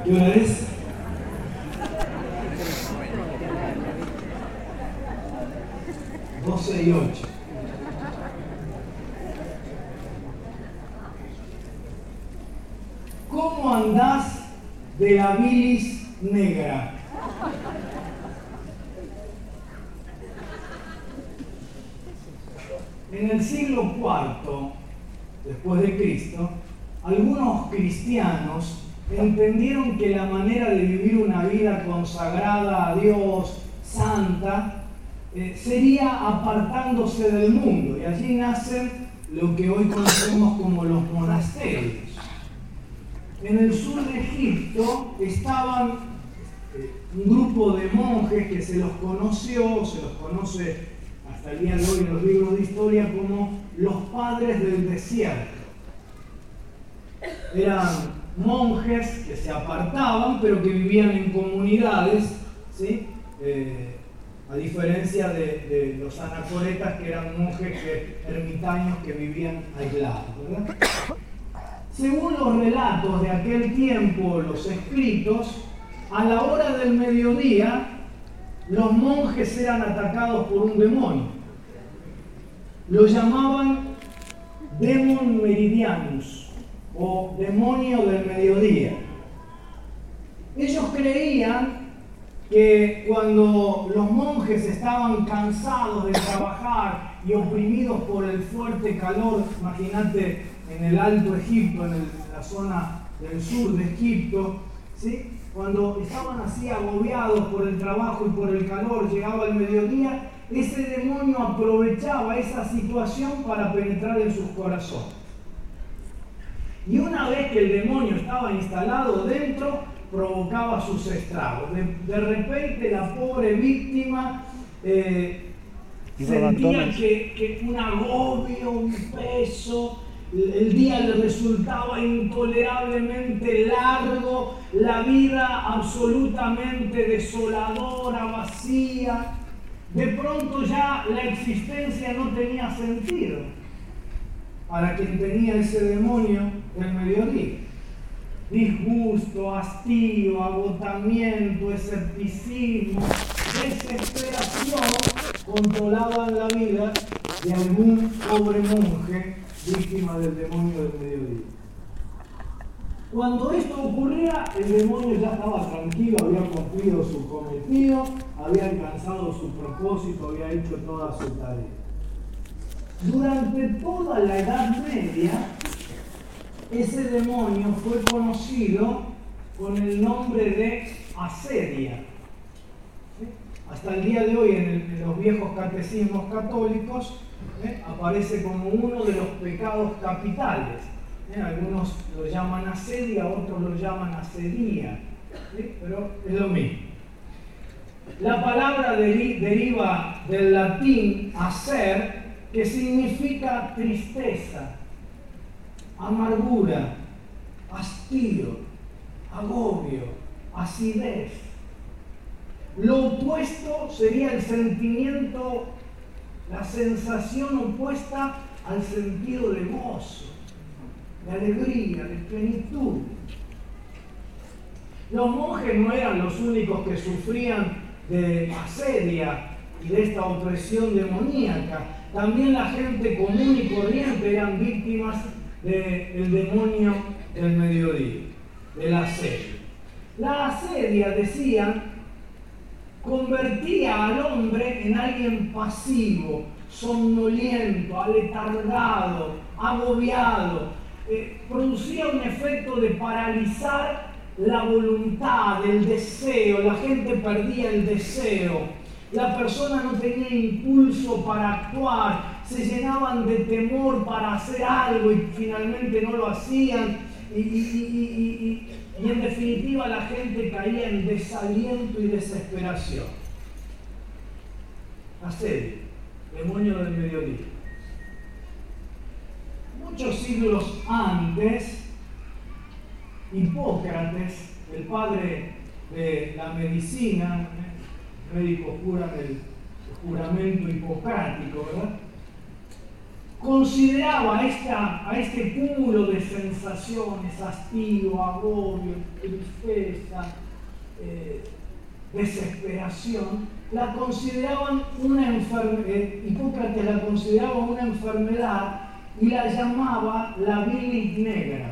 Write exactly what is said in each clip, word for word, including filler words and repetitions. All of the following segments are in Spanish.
¿Qué hora es? doce y ocho. ¿Cómo andás de la bilis negra? En el siglo cuarto, después de Cristo, algunos cristianos entendieron que la manera de vivir una vida consagrada a Dios, santa, eh, sería apartándose del mundo. Y allí nacen lo que hoy conocemos como los monasterios. En el sur de Egipto estaban eh, un grupo de monjes que se los conoció, se los conoce hasta el día de hoy en los libros de historia como los padres del desierto. Eran monjes que se apartaban, pero que vivían en comunidades, ¿sí? Eh, a diferencia de, de los anacoretas, que eran monjes que, ermitaños que vivían aislados, ¿verdad? Según los relatos de aquel tiempo, los escritos, a la hora del mediodía, los monjes eran atacados por un demonio. Lo llamaban Demon Meridianus, o demonio del mediodía. Ellos creían que cuando los monjes estaban cansados de trabajar y oprimidos por el fuerte calor, imagínate en el Alto Egipto, en, el, en la zona del sur de Egipto, ¿sí? Cuando estaban así agobiados por el trabajo y por el calor, llegaba el mediodía, ese demonio aprovechaba esa situación para penetrar en sus corazones. Y una vez que el demonio estaba instalado dentro, provocaba sus estragos. De, de repente la pobre víctima eh, sentía que, que un agobio, un peso, el día le resultaba intolerablemente largo, la vida absolutamente desoladora, vacía. De pronto ya la existencia no tenía sentido para quien tenía ese demonio del mediodía. Disgusto, hastío, agotamiento, escepticismo, desesperación controlaban la vida de algún pobre monje víctima del demonio del mediodía. Cuando esto ocurría, el demonio ya estaba tranquilo, había cumplido su cometido, había alcanzado su propósito, había hecho toda su tarea. Durante toda la Edad Media, ese demonio fue conocido con el nombre de asedia. ¿Sí? Hasta el día de hoy, en, el, en los viejos catecismos católicos, ¿eh? aparece como uno de los pecados capitales. ¿Eh? Algunos lo llaman asedia, otros lo llaman asedía, ¿sí? Pero es lo mismo. La palabra deri- deriva del latín acer, que significa tristeza, amargura, hastío, agobio, acidez. Lo opuesto sería el sentimiento, la sensación opuesta al sentido de gozo, de alegría, de plenitud. Los monjes no eran los únicos que sufrían de asedia y de esta opresión demoníaca. También la gente común y corriente eran víctimas del demonio del mediodía, de la asedia. La asedia, decían, convertía al hombre en alguien pasivo, somnoliento, aletargado, agobiado. Eh, producía un efecto de paralizar la voluntad, el deseo. La gente perdía el deseo. La persona no tenía impulso para actuar, se llenaban de temor para hacer algo y finalmente no lo hacían. Y, y, y, y, y, y en definitiva la gente caía en desaliento y desesperación. Asedio, demonio del mediodía. Muchos siglos antes, Hipócrates, el padre de la medicina, médicos juran el juramento hipocrático, ¿verdad? consideraba esta, a este cúmulo de sensaciones, hastío, agobio, tristeza, eh, desesperación, la consideraban una enfermedad, Hipócrates la consideraba una enfermedad y la llamaba la bilis negra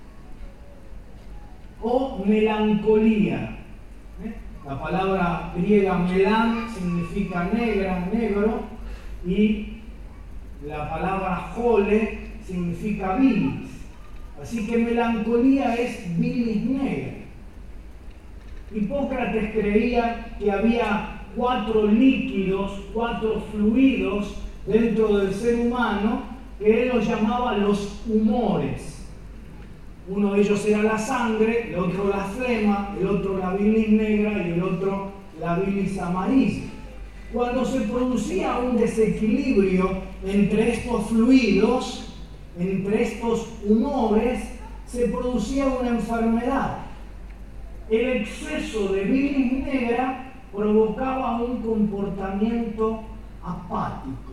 o melancolía. ¿Eh? La palabra griega melan significa negra, negro, y la palabra jole significa bilis. Así que melancolía es bilis negra. Hipócrates creía que había cuatro líquidos, cuatro fluidos dentro del ser humano que él los llamaba los humores. Uno de ellos era la sangre, el otro la flema, el otro la bilis negra y el otro la bilis amarilla. Cuando se producía un desequilibrio entre estos fluidos, entre estos humores, se producía una enfermedad. El exceso de bilis negra provocaba un comportamiento apático,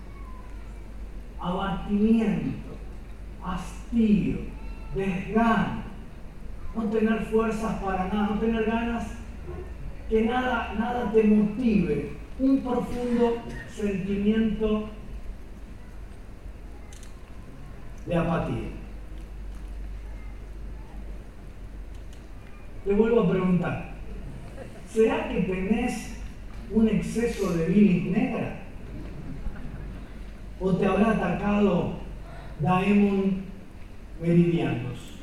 abatimiento, hastío, desgano, no tener fuerzas para nada, no tener ganas, que nada, nada te motive, un profundo sentimiento de apatía. Te vuelvo a preguntar, ¿será que tenés un exceso de bilis negra? ¿O te habrá atacado Daemon meridianos?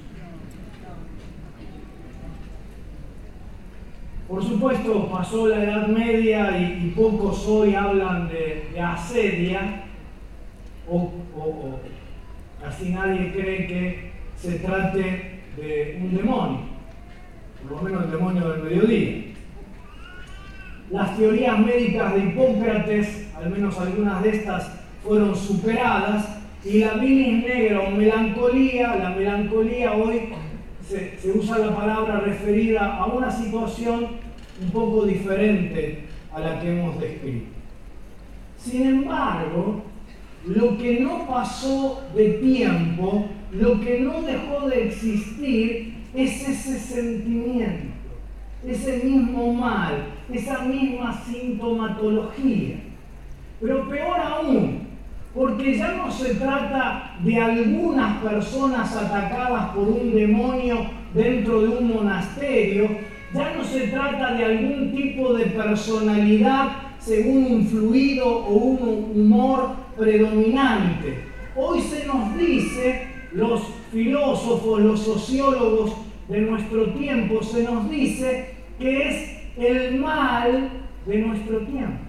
Por supuesto, pasó la Edad Media y, y pocos hoy hablan de, de asedia, o, o, o casi nadie cree que se trate de un demonio. Por lo menos el demonio del mediodía. Las teorías médicas de Hipócrates, al menos algunas de estas, fueron superadas, y la bilis negra o melancolía, la melancolía hoy se, se usa la palabra referida a una situación un poco diferente a la que hemos descrito. Sin embargo, lo que no pasó de tiempo, lo que no dejó de existir, es ese sentimiento, ese mismo mal, esa misma sintomatología. Pero peor aún, porque ya no se trata de algunas personas atacadas por un demonio dentro de un monasterio, ya no se trata de algún tipo de personalidad según un fluido o un humor predominante. Hoy se nos dice, los filósofos, los sociólogos de nuestro tiempo, se nos dice que es el mal de nuestro tiempo.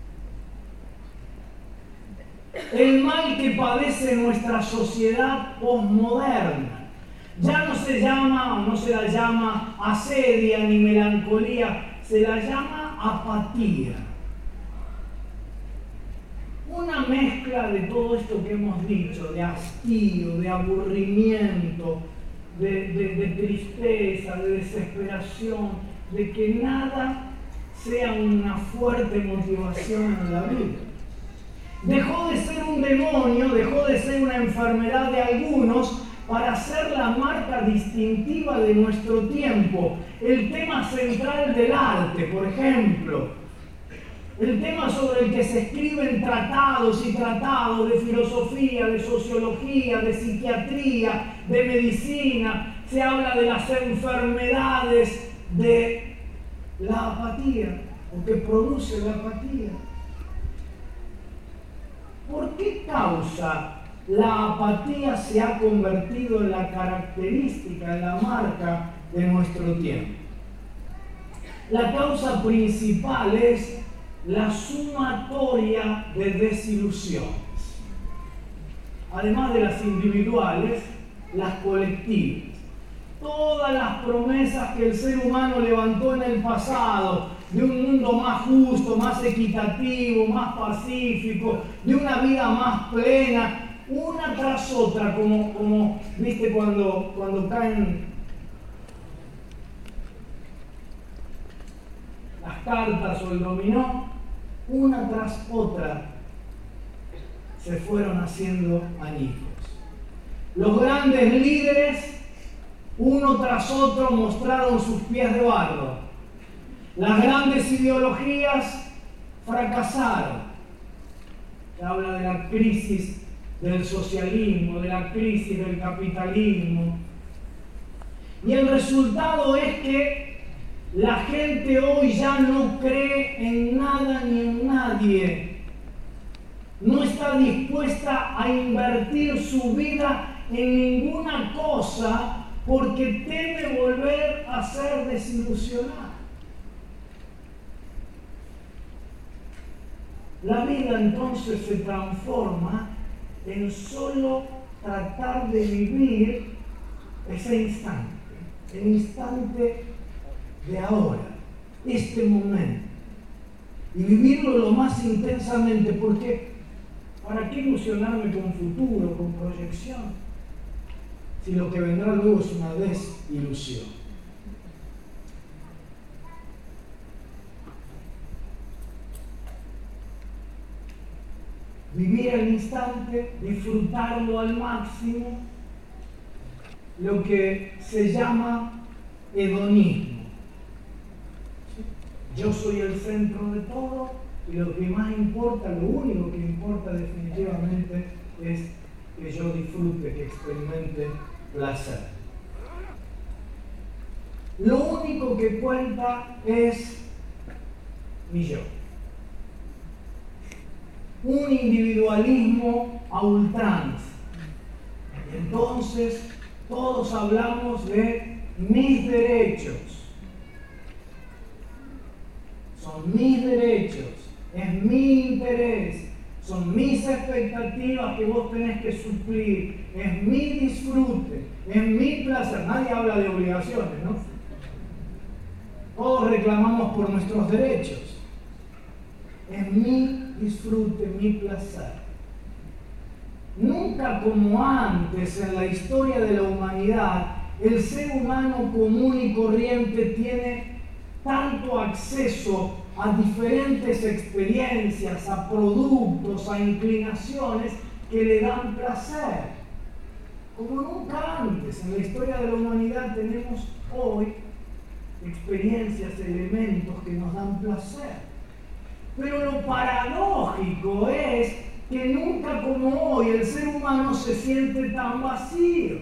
El mal que padece nuestra sociedad posmoderna. Ya no se llama, o no se la llama asedia ni melancolía, se la llama apatía. Una mezcla de todo esto que hemos dicho, de hastío, de aburrimiento, de, de, de tristeza, de desesperación, de que nada sea una fuerte motivación en la vida. Dejó de ser un demonio, dejó de ser una enfermedad de algunos para ser la marca distintiva de nuestro tiempo. El tema central del arte, por ejemplo. El tema sobre el que se escriben tratados y tratados de filosofía, de sociología, de psiquiatría, de medicina. Se habla de las enfermedades de la apatía, o que produce la apatía. ¿Por qué causa la apatía se ha convertido en la característica, en la marca de nuestro tiempo? La causa principal es la sumatoria de desilusiones. Además de las individuales, las colectivas. Todas las promesas que el ser humano levantó en el pasado, de un mundo más justo, más equitativo, más pacífico, de una vida más plena, una tras otra, como, como viste cuando, cuando caen las cartas o el dominó, una tras otra se fueron haciendo añicos. Los grandes líderes, uno tras otro, mostraron sus pies de barro. Las grandes ideologías fracasaron. Se habla de la crisis del socialismo, de la crisis del capitalismo. Y el resultado es que la gente hoy ya no cree en nada ni en nadie. No está dispuesta a invertir su vida en ninguna cosa porque teme volver a ser desilusionada. La vida entonces se transforma en solo tratar de vivir ese instante, el instante de ahora, este momento, y vivirlo lo más intensamente, porque ¿para qué ilusionarme con futuro, con proyección, si lo que vendrá luego es una desilusión? Vivir el instante, disfrutarlo al máximo, lo que se llama hedonismo. Yo soy el centro de todo y lo que más importa, lo único que importa definitivamente es que yo disfrute, que experimente placer. Lo único que cuenta es mi yo. Un individualismo a ultranza. Entonces, todos hablamos de mis derechos. Son mis derechos, es mi interés, son mis expectativas que vos tenés que suplir, es mi disfrute, es mi placer. Nadie habla de obligaciones, ¿no? Todos reclamamos por nuestros derechos. Es mi disfrute, mi placer. Nunca como antes en la historia de la humanidad, el ser humano común y corriente tiene tanto acceso a diferentes experiencias, a productos, a inclinaciones que le dan placer. Como nunca antes en la historia de la humanidad tenemos hoy experiencias, elementos que nos dan placer. Pero lo paradójico es que nunca como hoy el ser humano se siente tan vacío.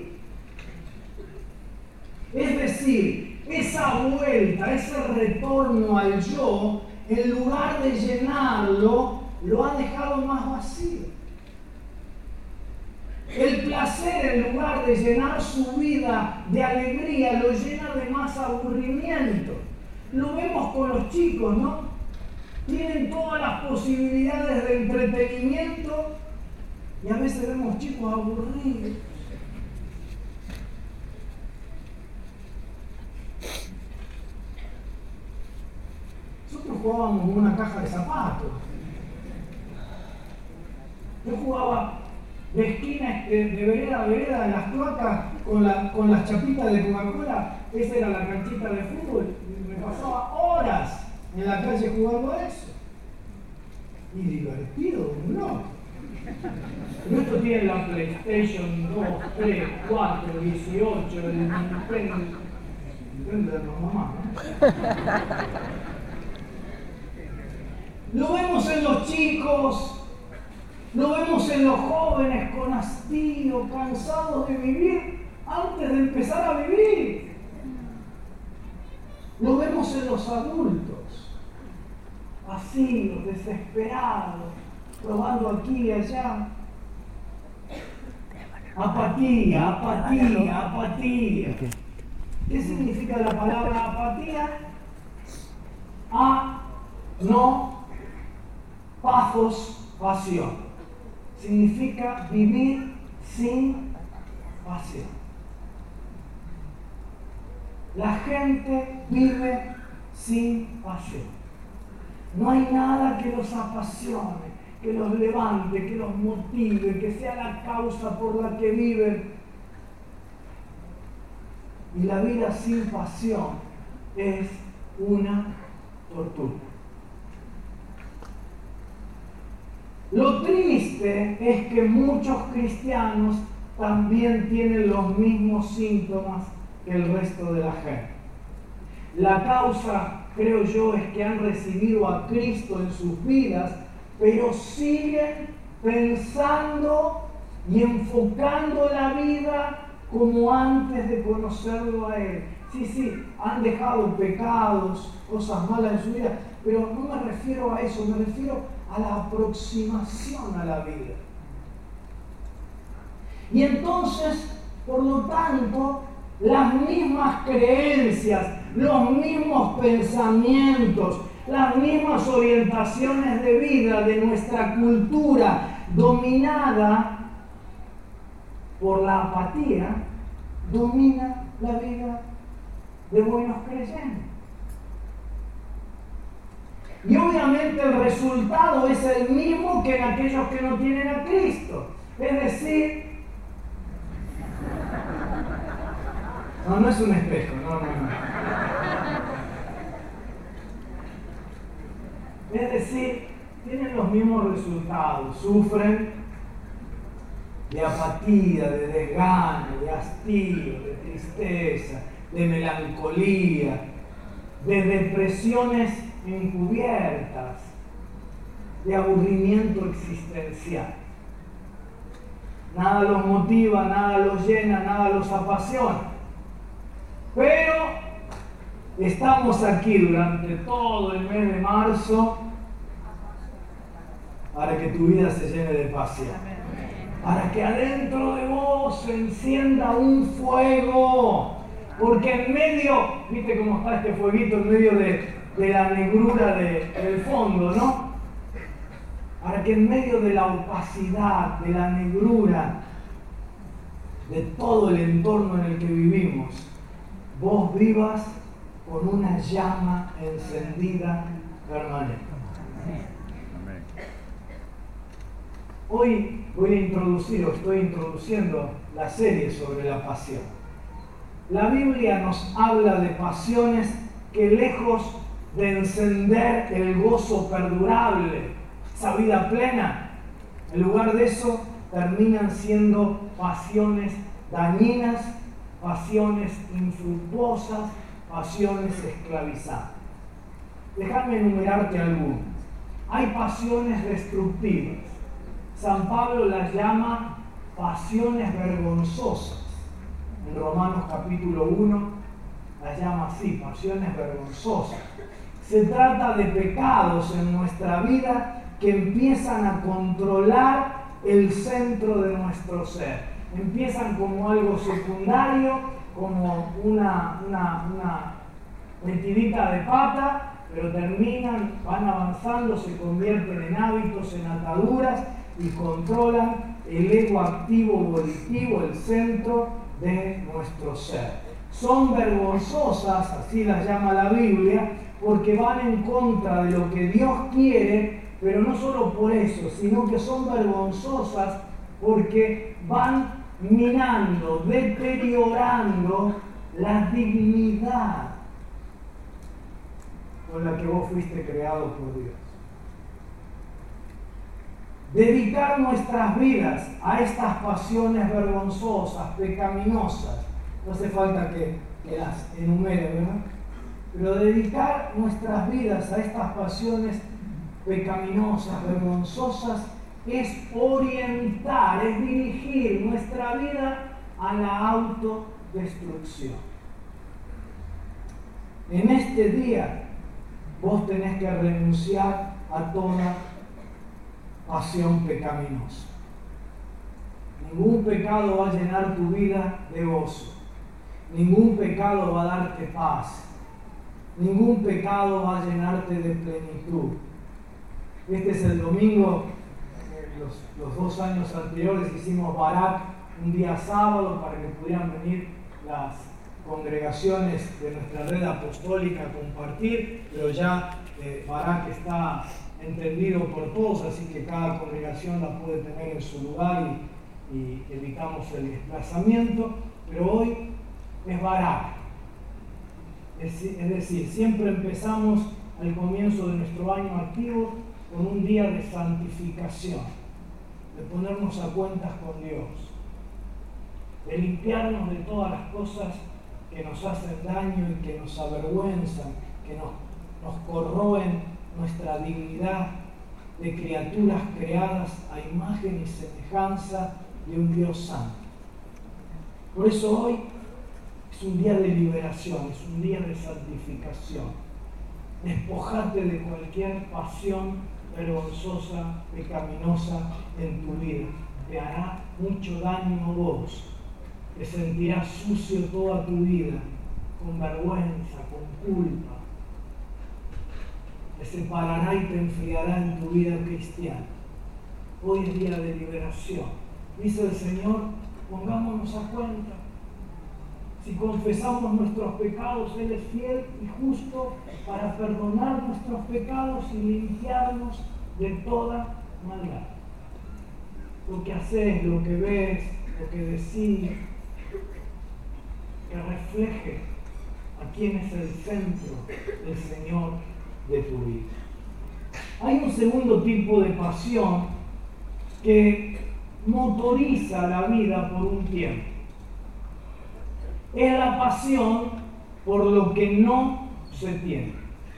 Es decir, esa vuelta, ese retorno al yo, en lugar de llenarlo, lo ha dejado más vacío. El placer, en lugar de llenar su vida de alegría, lo llena de más aburrimiento. Lo vemos con los chicos, ¿no? Tienen todas las posibilidades de entretenimiento y a veces vemos chicos aburridos. Nosotros jugábamos con una caja de zapatos. Yo jugaba de esquina, de, de vereda a vereda en las cloacas con, la, con las chapitas de Coca-Cola. Esa era la canchita de fútbol. Me pasaba horas en la calle jugando a eso. Y divertido, ¿no? Pero esto tiene la PlayStation dos, tres, cuatro, dieciocho, el Nintendo. Nintendo de la mamá, ¿no? Lo vemos en los chicos, lo vemos en los jóvenes con hastío, cansados de vivir antes de empezar a vivir. Lo vemos en los adultos, vacíos, desesperados, probando aquí y allá. Apatía, apatía, apatía. ¿Qué significa la palabra apatía? A, no, pathos, pasión. Significa vivir sin pasión. La gente vive sin pasión. No hay nada que los apasione, que los levante, que los motive, que sea la causa por la que viven. Y la vida sin pasión es una tortura. Lo triste es que muchos cristianos también tienen los mismos síntomas que el resto de la gente. La causa, creo yo, es que han recibido a Cristo en sus vidas, pero siguen pensando y enfocando la vida como antes de conocerlo a Él. Sí, sí, han dejado pecados, cosas malas en su vida, pero no me refiero a eso, me refiero a la aproximación a la vida. Y entonces, por lo tanto, las mismas creencias, los mismos pensamientos, las mismas orientaciones de vida de nuestra cultura dominada por la apatía, domina la vida de buenos creyentes. Y obviamente el resultado es el mismo que en aquellos que no tienen a Cristo. Es decir, no, no es un espejo, no, no, no. Es decir, tienen los mismos resultados, sufren de apatía, de desgano, de hastío, de tristeza, de melancolía, de depresiones encubiertas, de aburrimiento existencial. Nada los motiva, nada los llena, nada los apasiona. Pero estamos aquí durante todo el mes de marzo para que tu vida se llene de pasión. Para que adentro de vos se encienda un fuego. Porque en medio, viste cómo está este fueguito en medio de, de la negrura de, del fondo, ¿no? Para que en medio de la opacidad, de la negrura, de todo el entorno en el que vivimos, vos vivas con una llama encendida permanente. Hoy voy a introducir, o estoy introduciendo la serie sobre la pasión. La Biblia nos habla de pasiones que, lejos de encender el gozo perdurable, esa vida plena, en lugar de eso terminan siendo pasiones dañinas, pasiones infructuosas, pasiones esclavizantes. Déjame enumerarte algunas. Hay pasiones destructivas. San Pablo las llama pasiones vergonzosas. En Romanos capítulo uno las llama así, pasiones vergonzosas. Se trata de pecados en nuestra vida que empiezan a controlar el centro de nuestro ser. Empiezan como algo secundario, como una, una, una metidita de pata, pero terminan, van avanzando, se convierten en hábitos, en ataduras y controlan el ego activo volitivo, el centro de nuestro ser. Son vergonzosas, así las llama la Biblia, porque van en contra de lo que Dios quiere, pero no solo por eso, sino que son vergonzosas porque van minando, deteriorando la dignidad con la que vos fuiste creado por Dios. Dedicar nuestras vidas a estas pasiones vergonzosas, pecaminosas, no hace falta que, que las enumere, ¿verdad? Pero dedicar nuestras vidas a estas pasiones pecaminosas, vergonzosas, es orientar, es dirigir nuestra vida a la autodestrucción. En este día, vos tenés que renunciar a toda pasión pecaminosa. Ningún pecado va a llenar tu vida de gozo. Ningún pecado va a darte paz. Ningún pecado va a llenarte de plenitud. Este es el domingo, los, los dos años anteriores hicimos Barak un día sábado para que pudieran venir las congregaciones de nuestra red apostólica a compartir, pero ya eh, Barak está entendido por todos, así que cada congregación la puede tener en su lugar y, y evitamos el desplazamiento, pero hoy es Barak. Es, es decir, siempre empezamos al comienzo de nuestro año activo con un día de santificación, de ponernos a cuentas con Dios, de limpiarnos de todas las cosas que nos hacen daño y que nos avergüenzan, que nos, nos corroen nuestra dignidad de criaturas creadas a imagen y semejanza de un Dios santo. Por eso hoy es un día de liberación, es un día de santificación. Despojate de cualquier pasión vergonzosa, pecaminosa en tu vida. Te hará mucho daño a vos. Te sentirás sucio toda tu vida, con vergüenza, con culpa. Te separará y te enfriará en tu vida cristiana. Hoy es día de liberación. Dice el Señor, pongámonos a cuenta. Si confesamos nuestros pecados, Él es fiel y justo para perdonar nuestros pecados y limpiarnos de toda maldad. Lo que haces, lo que ves, lo que decís, que refleje a quién es el centro del Señor de tu vida. Hay un segundo tipo de pasión que motoriza la vida por un tiempo. Es la pasión por lo que no se tiene.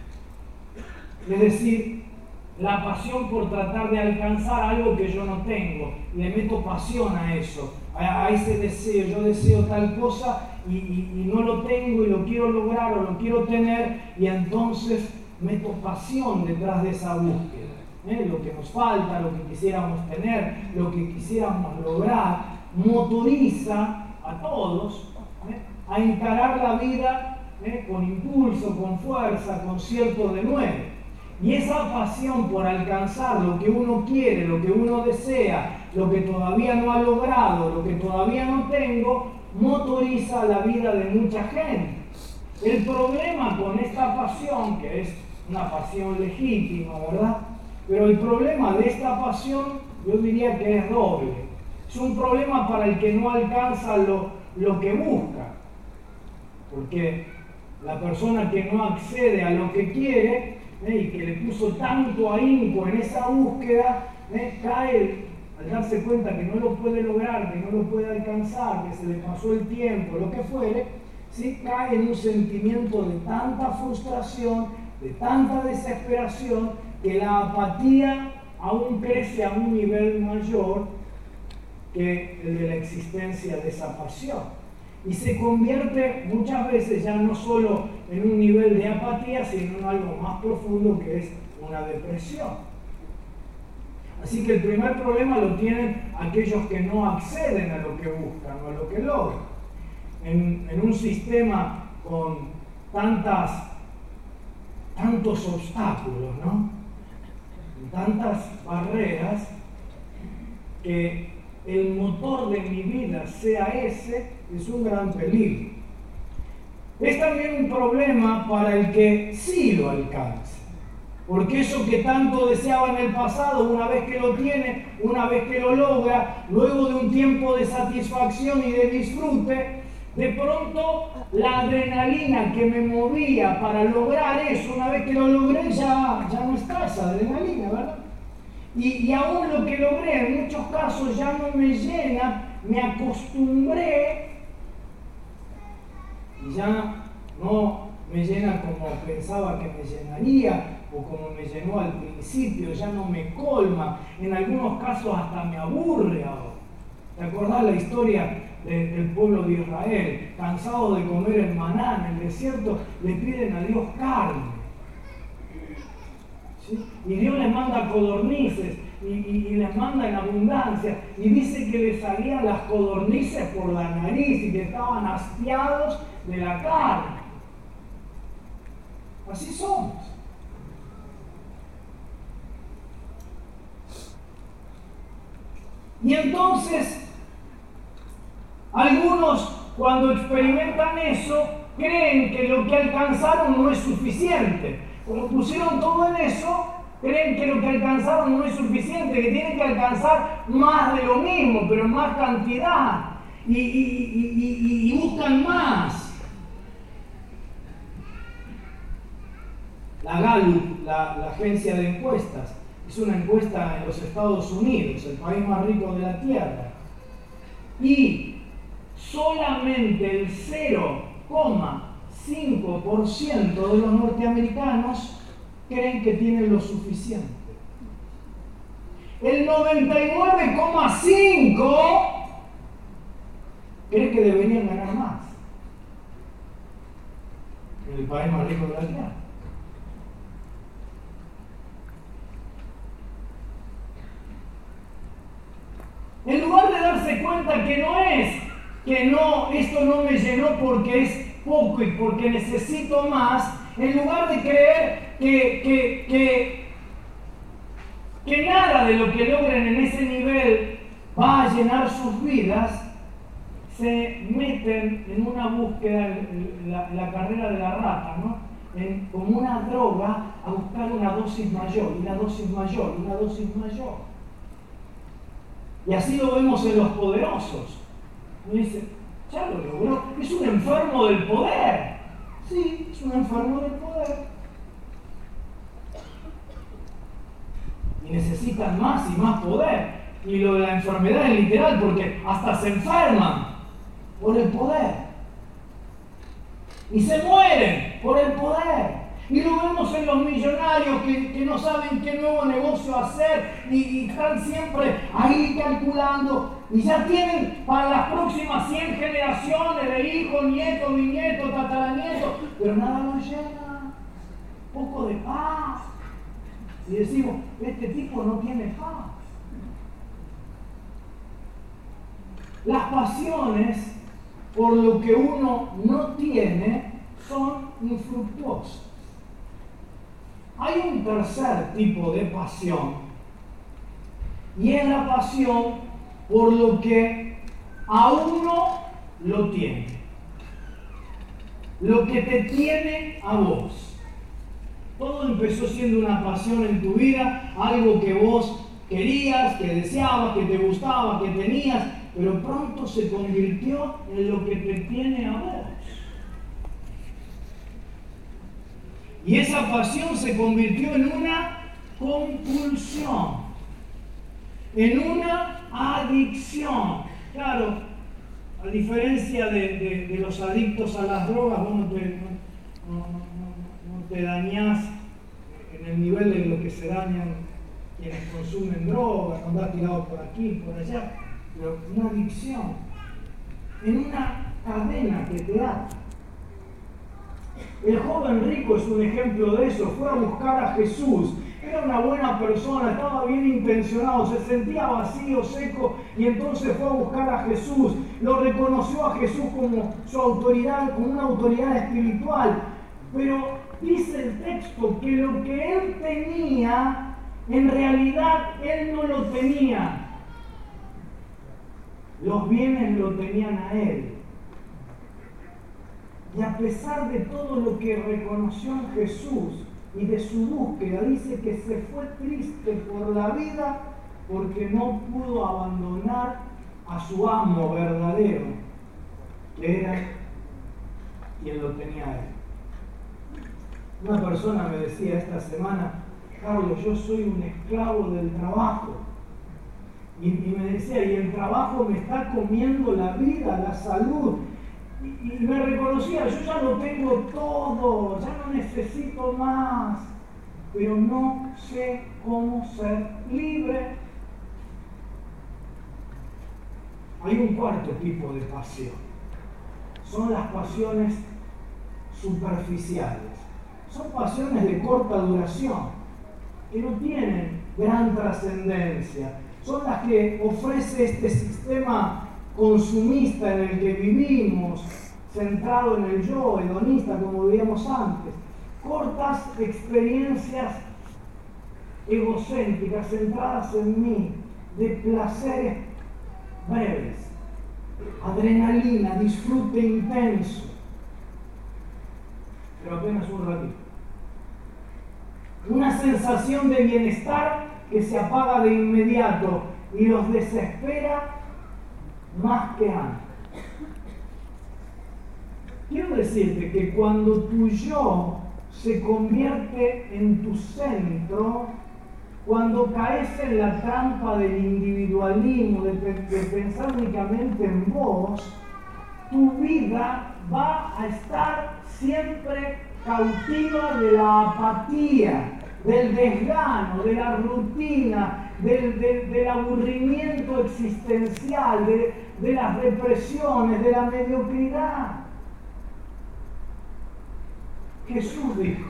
Es decir, la pasión por tratar de alcanzar algo que yo no tengo. Le meto pasión a eso, a, a ese deseo. Yo deseo tal cosa y, y, y no lo tengo y lo quiero lograr o lo quiero tener, y entonces meto pasión detrás de esa búsqueda. ¿Eh? Lo que nos falta, lo que quisiéramos tener, lo que quisiéramos lograr, motoriza a todos ¿eh? a encarar la vida ¿eh? con impulso, con fuerza, con cierto denuedo. Y esa pasión por alcanzar lo que uno quiere, lo que uno desea, lo que todavía no ha logrado, lo que todavía no tengo, motoriza la vida de mucha gente. El problema con esta pasión, que es una pasión legítima, ¿verdad? Pero el problema de esta pasión, yo diría que es doble. Es un problema para el que no alcanza lo, lo que busca. Porque la persona que no accede a lo que quiere, ¿eh? y que le puso tanto ahínco en esa búsqueda, ¿eh? cae al darse cuenta que no lo puede lograr, que no lo puede alcanzar, que se le pasó el tiempo, lo que fuere, ¿sí? cae en un sentimiento de tanta frustración, de tanta desesperación, que la apatía aún crece a un nivel mayor que el de la existencia de esa pasión. Y se convierte muchas veces ya no solo en un nivel de apatía, sino en algo más profundo, que es una depresión. Así que el primer problema lo tienen aquellos que no acceden a lo que buscan o a lo que logran. En, en un sistema con tantas, tantos obstáculos, ¿no? tantas barreras, que el motor de mi vida sea ese, es un gran peligro. Es también un problema para el que sí lo alcanza, porque eso que tanto deseaba en el pasado, una vez que lo tiene, una vez que lo logra, luego de un tiempo de satisfacción y de disfrute, de pronto la adrenalina que me movía para lograr eso, una vez que lo logré, ya, ya no está esa adrenalina, ¿verdad? Y, y aún lo que logré en muchos casos ya no me llena, me acostumbré y ya no me llena como pensaba que me llenaría o como me llenó al principio, ya no me colma, en algunos casos hasta me aburre ahora. ¿Te acordás la historia de, del pueblo de Israel? Cansado de comer el maná en el desierto, le piden a Dios carne. ¿Sí? Y Dios les manda codornices y, y, y les manda en abundancia, y dice que les salían las codornices por la nariz y que estaban hastiados de la carne. Así somos. Y entonces, algunos cuando experimentan eso, creen que lo que alcanzaron no es suficiente. Como pusieron todo en eso, creen que lo que alcanzaron no es suficiente, que tienen que alcanzar más de lo mismo, pero en más cantidad. Y, y, y, y, y buscan más. La Gallup, la, la agencia de encuestas, Es una encuesta en los Estados Unidos, el país más rico de la Tierra. Y solamente el cero coma cinco por ciento de los norteamericanos creen que tienen lo suficiente. El noventa y nueve coma cinco por ciento cree que deberían ganar más. En el país más rico de la Tierra. En lugar de darse cuenta que no es, que no, esto no me llenó porque es poco y porque necesito más, en lugar de creer que, que, que, que nada de lo que logren en ese nivel va a llenar sus vidas, se meten en una búsqueda, en la, en la carrera de la rata, ¿no? En, como una droga, a buscar una dosis mayor, una dosis mayor, una dosis mayor. Y así lo vemos en los poderosos. Y dice, ya lo logró, es un enfermo del poder. Sí, es un enfermo del poder. Y necesitan más y más poder. Y lo de la enfermedad es literal, porque hasta se enferman por el poder. Y se mueren por el poder. Y lo vemos en los millonarios que, que no saben qué nuevo negocio hacer y, y están siempre ahí calculando. Y ya tienen para las próximas cien generaciones de hijos, nietos, bisnietos, tataranietos, pero nada nos llega. Poco de paz. Y decimos, este tipo no tiene paz. Las pasiones por lo que uno no tiene son infructuosas. Hay un tercer tipo de pasión, y es la pasión por lo que a uno lo tiene, lo que te tiene a vos. Todo empezó siendo una pasión en tu vida, algo que vos querías, que deseabas, que te gustaba, que tenías, pero pronto se convirtió en lo que te tiene a vos. Y esa pasión se convirtió en una compulsión, en una adicción. Claro, a diferencia de, de, de los adictos a las drogas, vos no te, no, no, no, no te dañás en el nivel de lo que se dañan quienes consumen drogas, no andás tirado por aquí, por allá, pero una adicción, en una cadena que te ata. El joven rico es un ejemplo de eso. Fue a buscar a Jesús. Era una buena persona, estaba bien intencionado, se sentía vacío, seco, y entonces fue a buscar a Jesús. Lo reconoció a Jesús como su autoridad, como una autoridad espiritual. Pero dice el texto que lo que él tenía, en realidad él no lo tenía. Los bienes lo tenían a él. Y a pesar de todo lo que reconoció en Jesús y de su búsqueda, dice que se fue triste por la vida porque no pudo abandonar a su amo verdadero, que era quien lo tenía a él. Una persona me decía esta semana, Carlos, yo soy un esclavo del trabajo. Y, y me decía, y el trabajo me está comiendo la vida, la salud. Y, y me reconocía, yo ya lo tengo todo, ya no necesito más, pero no sé cómo ser libre. Hay un cuarto tipo de pasión. Son las pasiones superficiales. Son pasiones de corta duración, que no tienen gran trascendencia. Son las que ofrece este sistema consumista en el que vivimos, centrado en el yo, hedonista, como veíamos antes. Cortas experiencias egocéntricas, centradas en mí, de placeres breves, adrenalina, disfrute intenso, pero apenas un ratito. Una sensación de bienestar que se apaga de inmediato y los desespera más que antes. Quiero decirte que cuando tu yo se convierte en tu centro, cuando caes en la trampa del individualismo, de, de pensar únicamente en vos, tu vida va a estar siempre cautiva de la apatía, del desgano, de la rutina, del, del, del aburrimiento existencial, de, de las depresiones, de la mediocridad. Jesús dijo,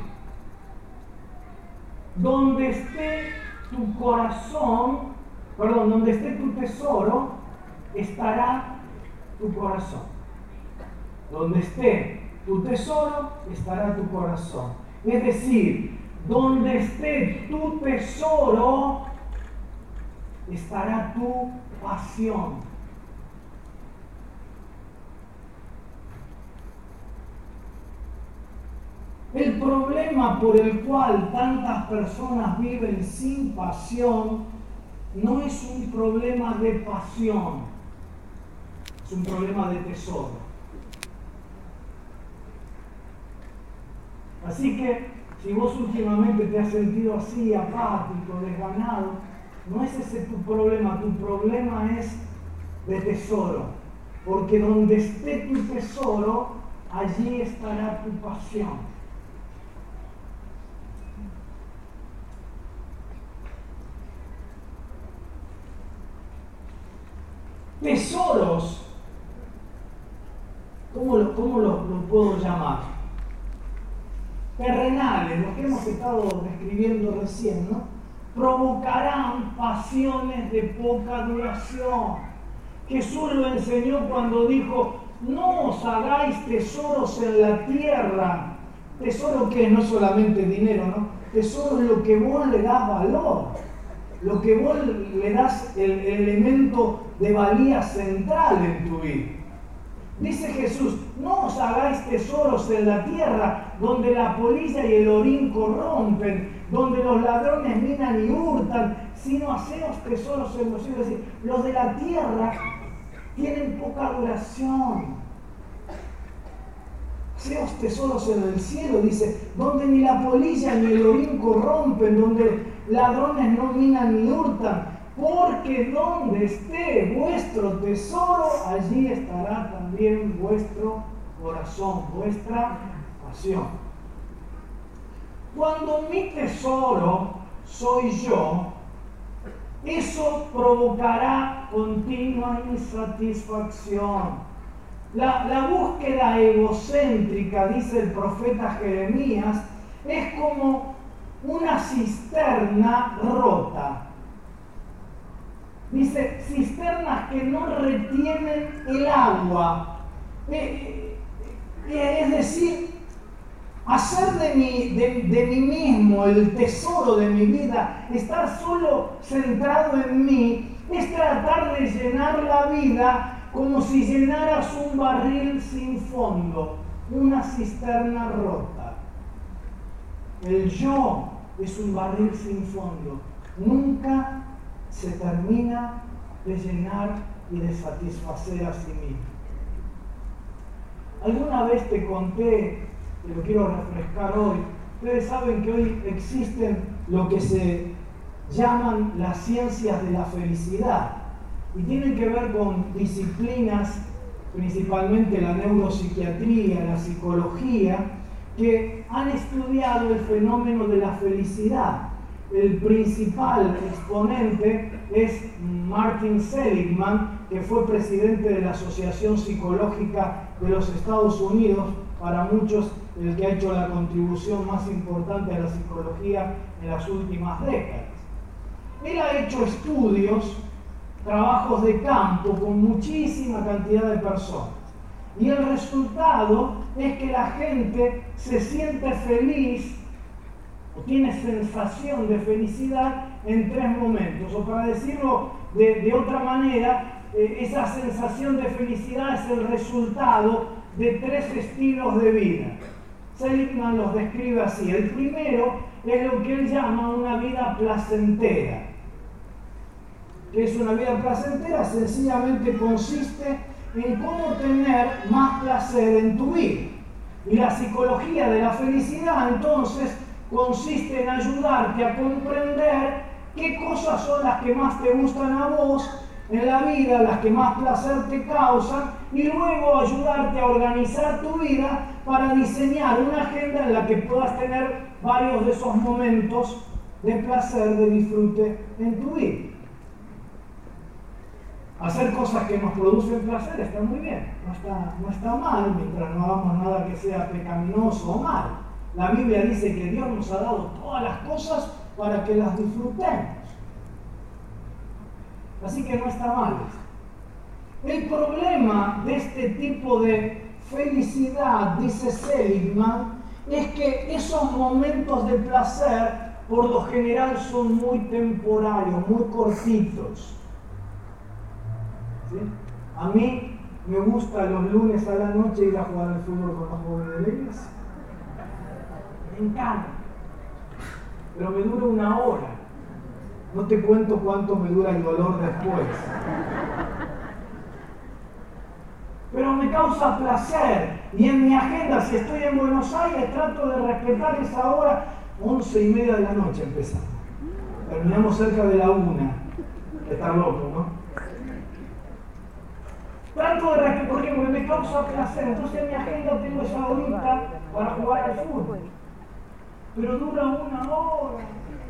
donde esté tu corazón, perdón, donde esté tu tesoro, estará tu corazón. Donde esté tu tesoro, estará tu corazón. Es decir, donde esté tu tesoro, estará tu pasión. El problema por el cual tantas personas viven sin pasión no es un problema de pasión, es un problema de tesoro. Así que, si vos últimamente te has sentido así, apático, desganado, no es ese tu problema, tu problema es de tesoro. Porque donde esté tu tesoro, allí estará tu pasión. Tesoros, ¿cómo lo, cómo lo, lo puedo llamar? Terrenales, los que hemos estado describiendo recién, ¿no? Provocarán pasiones de poca duración. Jesús lo enseñó cuando dijo, no os hagáis tesoros en la tierra. Tesoro que no es solamente dinero, ¿no? Tesoro es lo que vos le das valor, lo que vos le das el, el elemento de valía central en tu vida. Dice Jesús, no os hagáis tesoros en la tierra, donde la polilla y el orín corrompen, donde los ladrones minan y hurtan, sino haceos tesoros en los cielos. Es decir, los de la tierra tienen poca duración. Haceos tesoros en el cielo, dice, donde ni la polilla ni el orín corrompen, donde ladrones no minan ni hurtan. Porque donde esté vuestro tesoro, allí estará también vuestro corazón, vuestra pasión. Cuando mi tesoro soy yo, eso provocará continua insatisfacción. La, la búsqueda egocéntrica, dice el profeta Jeremías, es como una cisterna rota. Dice, cisternas que no retienen el agua. Eh, eh, es decir, hacer de mí, de, de mí mismo el tesoro de mi vida, estar solo centrado en mí, es tratar de llenar la vida como si llenaras un barril sin fondo, una cisterna rota. El yo es un barril sin fondo. Nunca se termina de llenar y de satisfacer a sí mismo. Alguna vez te conté, te lo quiero refrescar hoy, ustedes saben que hoy existen lo que se llaman las ciencias de la felicidad y tienen que ver con disciplinas, principalmente la neuropsiquiatría, la psicología, que han estudiado el fenómeno de la felicidad. El principal exponente es Martin Seligman, que fue presidente de la Asociación Psicológica de los Estados Unidos, para muchos el que ha hecho la contribución más importante a la psicología en las últimas décadas. Él ha hecho estudios, trabajos de campo con muchísima cantidad de personas. Y el resultado es que la gente se siente feliz o tiene sensación de felicidad en tres momentos. O para decirlo de, de otra manera, eh, esa sensación de felicidad es el resultado de tres estilos de vida. Seligman los describe así. El primero es lo que él llama una vida placentera. ¿Qué es una vida placentera? Sencillamente consiste en cómo tener más placer en tu vida. Y la psicología de la felicidad, entonces, consiste en ayudarte a comprender qué cosas son las que más te gustan a vos en la vida, las que más placer te causan, y luego ayudarte a organizar tu vida para diseñar una agenda en la que puedas tener varios de esos momentos de placer, de disfrute en tu vida. Hacer cosas que nos producen placer está muy bien, no está, no está mal mientras no hagamos nada que sea pecaminoso o mal. La Biblia dice que Dios nos ha dado todas las cosas para que las disfrutemos. Así que no está mal. El problema de este tipo de felicidad, dice Seligman, es que esos momentos de placer por lo general son muy temporarios, muy cortitos. ¿Sí? A mí me gusta los lunes a la noche ir a jugar al fútbol con los jóvenes de la iglesia. Me encanta. Pero me dura una hora. No te cuento cuánto me dura el dolor después. Pero me causa placer. Y en mi agenda, si estoy en Buenos Aires, trato de respetar esa hora. Once y media de la noche empezamos. Terminamos cerca de la una. Está loco, ¿no? Trato de respetar porque me causa placer. Entonces en mi agenda tengo esa horita para jugar al fútbol. Pero dura una hora.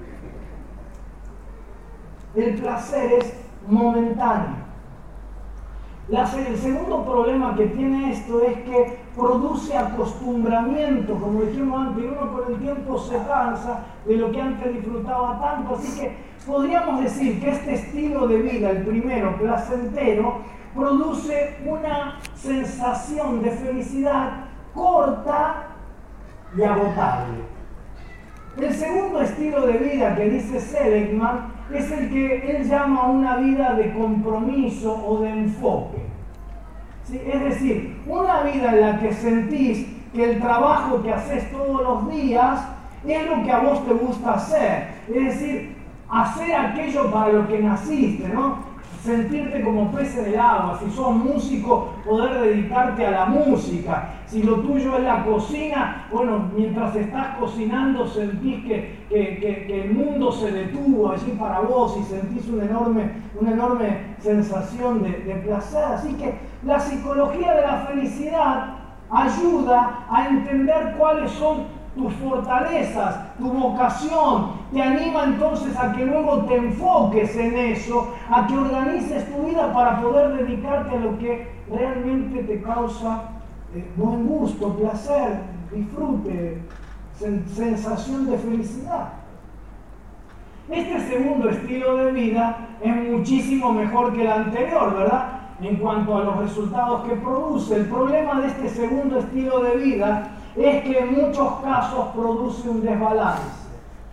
El placer es momentáneo. La, el segundo problema que tiene esto es que produce acostumbramiento, como dijimos antes, y uno con el tiempo se cansa de lo que antes disfrutaba tanto. Así que podríamos decir que este estilo de vida, el primero, placentero, produce una sensación de felicidad corta y agotable. El segundo estilo de vida que dice Seligman es el que él llama una vida de compromiso o de enfoque. ¿Sí? Es decir, una vida en la que sentís que el trabajo que haces todos los días es lo que a vos te gusta hacer. Es decir, hacer aquello para lo que naciste, ¿no? Sentirte como pez en el agua. Si sos músico, poder dedicarte a la música. Si lo tuyo es la cocina, bueno, mientras estás cocinando sentís que, que, que, que el mundo se detuvo allí para vos y sentís una enorme, una enorme sensación de, de placer. Así que la psicología de la felicidad ayuda a entender cuáles son tus fortalezas, tu vocación, te anima entonces a que luego te enfoques en eso, a que organices tu vida para poder dedicarte a lo que realmente te causa eh, buen gusto, placer, disfrute, sen- sensación de felicidad. Este segundo estilo de vida es muchísimo mejor que el anterior, ¿verdad? En cuanto a los resultados que produce. El problema de este segundo estilo de vida es que en muchos casos produce un desbalance.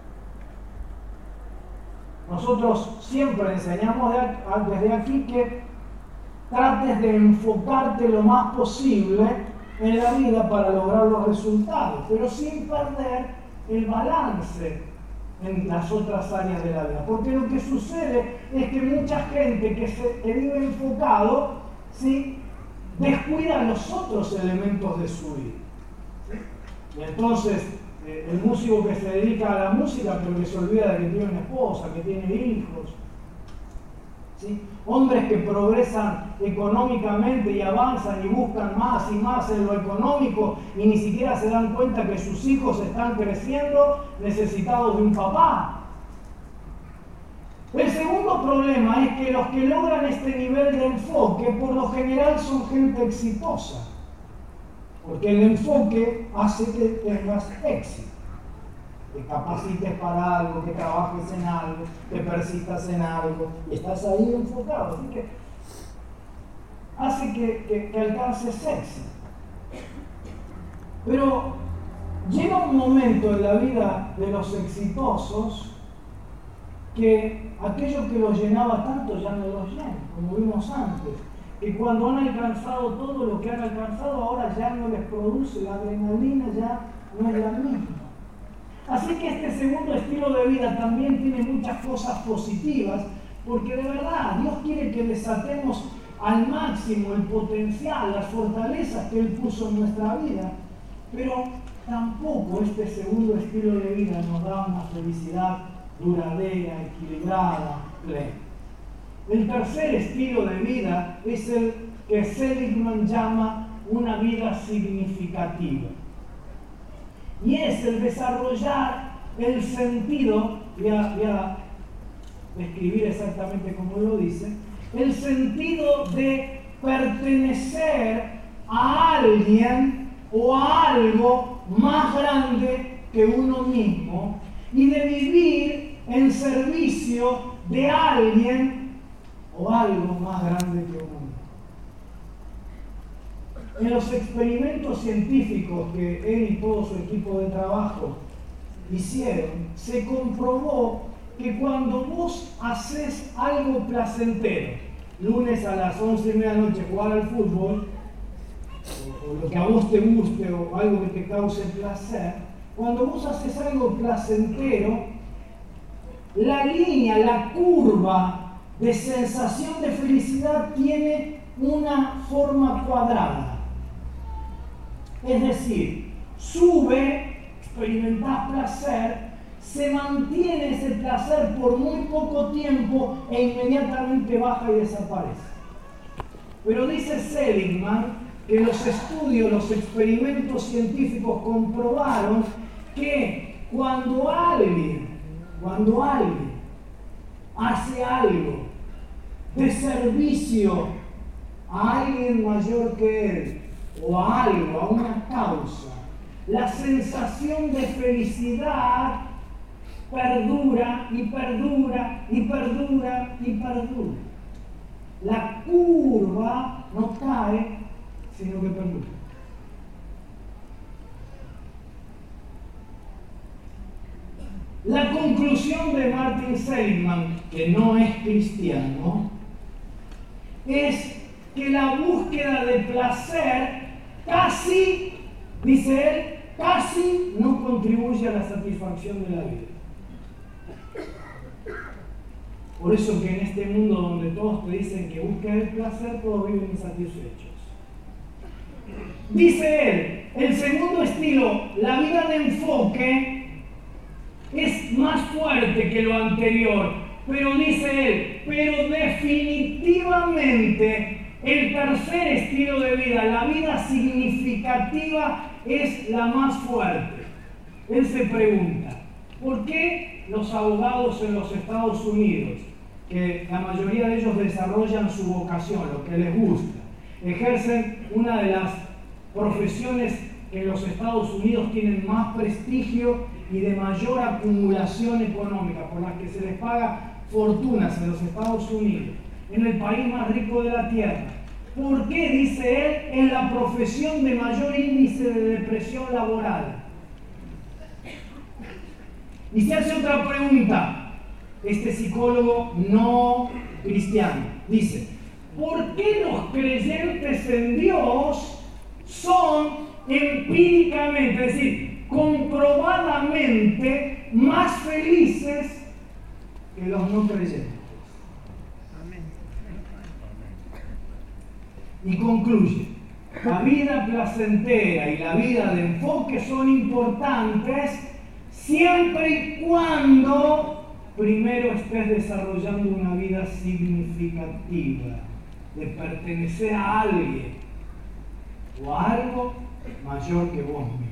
Nosotros siempre enseñamos de, desde aquí que trates de enfocarte lo más posible en la vida para lograr los resultados, pero sin perder el balance en las otras áreas de la vida. Porque lo que sucede es que mucha gente que, se, que vive enfocado, ¿sí?, descuida los otros elementos de su vida. Y entonces, eh, el músico que se dedica a la música, pero que se olvida de que tiene una esposa, que tiene hijos. ¿Sí? Hombres que progresan económicamente y avanzan y buscan más y más en lo económico y ni siquiera se dan cuenta que sus hijos están creciendo necesitados de un papá. El segundo problema es que los que logran este nivel de enfoque por lo general son gente exitosa. Porque el enfoque hace que tengas éxito, te capacites para algo, que trabajes en algo, que persistas en algo, y estás ahí enfocado. Así que hace que, que, que alcances éxito. Pero llega un momento en la vida de los exitosos que aquello que los llenaba tanto ya no los llena, como vimos antes. Que cuando han alcanzado todo lo que han alcanzado, ahora ya no les produce, la adrenalina ya no es la misma. Así que este segundo estilo de vida también tiene muchas cosas positivas, porque de verdad Dios quiere que desatemos al máximo el potencial, las fortalezas que Él puso en nuestra vida, pero tampoco este segundo estilo de vida nos da una felicidad duradera, equilibrada, plena. El tercer estilo de vida es el que Seligman llama una vida significativa. Y es el desarrollar el sentido, voy a, voy a describir exactamente como lo dice, el sentido de pertenecer a alguien o a algo más grande que uno mismo y de vivir en servicio de alguien o algo más grande que uno mismo. En los experimentos científicos que él y todo su equipo de trabajo hicieron, se comprobó que cuando vos haces algo placentero, lunes a las once y media de la noche jugar al fútbol, o, o lo que a vos te guste, o algo que te cause placer, cuando vos haces algo placentero, la línea, la curva de sensación de felicidad tiene una forma cuadrada. Es decir, sube, experimentás placer, se mantiene ese placer por muy poco tiempo e inmediatamente baja y desaparece. Pero dice Seligman que los estudios, los experimentos científicos comprobaron que cuando alguien, cuando alguien hace algo de servicio a alguien mayor que él, o a algo, a una causa, la sensación de felicidad perdura y perdura y perdura y perdura. La curva no cae, sino que perdura. La conclusión de Martin Seligman, que no es cristiano, es que la búsqueda de placer casi, dice él, casi no contribuye a la satisfacción de la vida. Por eso que en este mundo donde todos te dicen que busques el placer, todos viven insatisfechos. Dice él, el segundo estilo, la vida de enfoque, es más fuerte que lo anterior, pero dice él, pero definitivamente el tercer estilo de vida, la vida significativa, es la más fuerte. Él se pregunta, ¿por qué los abogados en los Estados Unidos, que la mayoría de ellos desarrollan su vocación, lo que les gusta, ejercen una de las profesiones que en los Estados Unidos tienen más prestigio y de mayor acumulación económica, por las que se les paga fortunas en los Estados Unidos, en el país más rico de la tierra? ¿Por qué, dice él, en la profesión de mayor índice de depresión laboral? Y se hace otra pregunta, este psicólogo no cristiano. Dice, ¿por qué los creyentes en Dios son empíricamente, es decir, comprobadamente más felices que los no creyentes? Y concluye, la vida placentera y la vida de enfoque son importantes siempre y cuando primero estés desarrollando una vida significativa, de pertenecer a alguien o a algo mayor que vos mismo.